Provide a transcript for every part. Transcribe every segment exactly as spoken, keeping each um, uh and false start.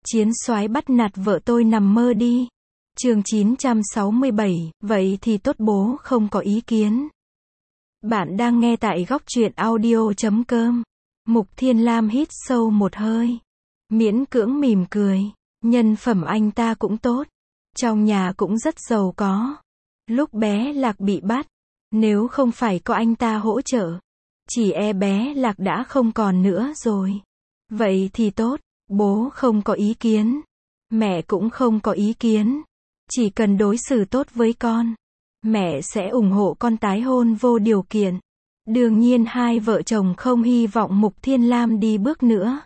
Chiến soái bắt nạt vợ tôi nằm mơ đi. Chương chín trăm sáu mươi bảy, vậy thì tốt bố không có ý kiến. Bạn đang nghe tại góc truyện audio chấm com. Mục Thiên Lam hít sâu một hơi. Miễn cưỡng mỉm cười. Nhân phẩm anh ta cũng tốt. Trong nhà cũng rất giàu có. Lúc bé Lạc bị bắt, nếu không phải có anh ta hỗ trợ, chỉ e bé Lạc đã không còn nữa rồi. Vậy thì tốt, bố không có ý kiến. Mẹ cũng không có ý kiến. Chỉ cần đối xử tốt với con, mẹ sẽ ủng hộ con tái hôn vô điều kiện. Đương nhiên hai vợ chồng không hy vọng Mục Thiên Lam đi bước nữa.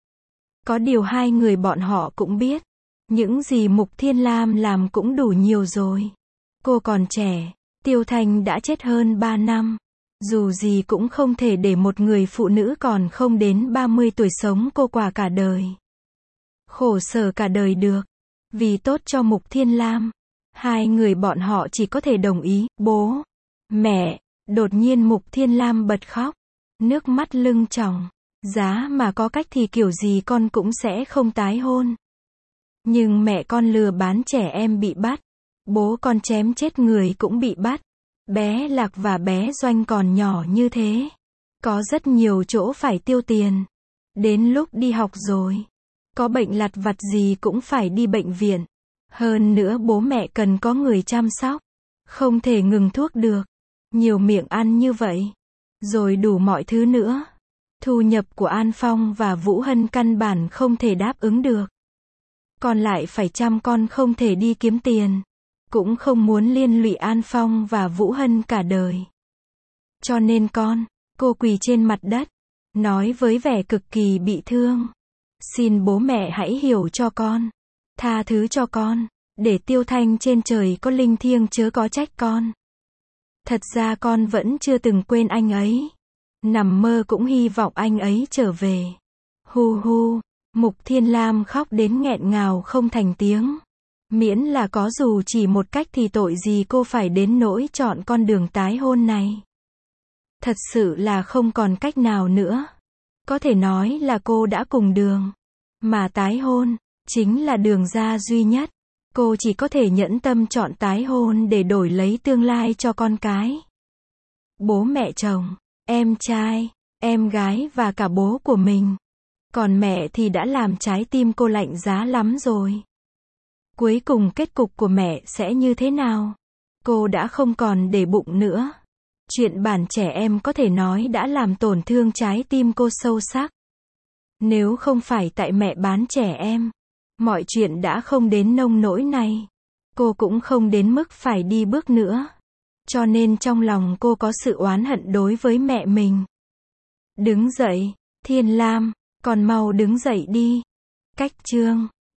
Có điều hai người bọn họ cũng biết, những gì Mục Thiên Lam làm cũng đủ nhiều rồi. Cô còn trẻ, Tiêu Thanh đã chết hơn ba năm. Dù gì cũng không thể để một người phụ nữ còn không đến ba mươi tuổi sống cô quả cả đời. Khổ sở cả đời được. Vì tốt cho Mục Thiên Lam, hai người bọn họ chỉ có thể đồng ý. Bố, mẹ, đột nhiên Mục Thiên Lam bật khóc. Nước mắt lưng tròng. Giá mà có cách thì kiểu gì con cũng sẽ không tái hôn. Nhưng mẹ con lừa bán trẻ em bị bắt. Bố con chém chết người cũng bị bắt. Bé Lạc và bé Doanh còn nhỏ như thế. Có rất nhiều chỗ phải tiêu tiền. Đến lúc đi học rồi, có bệnh lặt vặt gì cũng phải đi bệnh viện. Hơn nữa bố mẹ cần có người chăm sóc. Không thể ngừng thuốc được. Nhiều miệng ăn như vậy. Rồi đủ mọi thứ nữa. Thu nhập của An Phong và Vũ Hân căn bản không thể đáp ứng được. Còn lại phải chăm con không thể đi kiếm tiền. Cũng không muốn liên lụy An Phong và Vũ Hân cả đời. Cho nên con, cô quỳ trên mặt đất, nói với vẻ cực kỳ bị thương. Xin bố mẹ hãy hiểu cho con. Tha thứ cho con. Để Tiêu Thanh trên trời có linh thiêng chớ có trách con. Thật ra con vẫn chưa từng quên anh ấy. Nằm mơ cũng hy vọng anh ấy trở về. Hu hu. Mục Thiên Lam khóc đến nghẹn ngào không thành tiếng. Miễn là có dù chỉ một cách thì tội gì cô phải đến nỗi chọn con đường tái hôn này. Thật sự là không còn cách nào nữa. Có thể nói là cô đã cùng đường. Mà tái hôn, chính là đường ra duy nhất. Cô chỉ có thể nhẫn tâm chọn tái hôn để đổi lấy tương lai cho con cái. Bố mẹ chồng, em trai, em gái và cả bố của mình. Còn mẹ thì đã làm trái tim cô lạnh giá lắm rồi. Cuối cùng kết cục của mẹ sẽ như thế nào? Cô đã không còn để bụng nữa. Chuyện bản trẻ em có thể nói đã làm tổn thương trái tim cô sâu sắc. Nếu không phải tại mẹ bán trẻ em, mọi chuyện đã không đến nông nỗi này. Cô cũng không đến mức phải đi bước nữa. Cho nên trong lòng cô có sự oán hận đối với mẹ mình. Đứng dậy, Thiên Lam, còn mau đứng dậy đi. Cách chương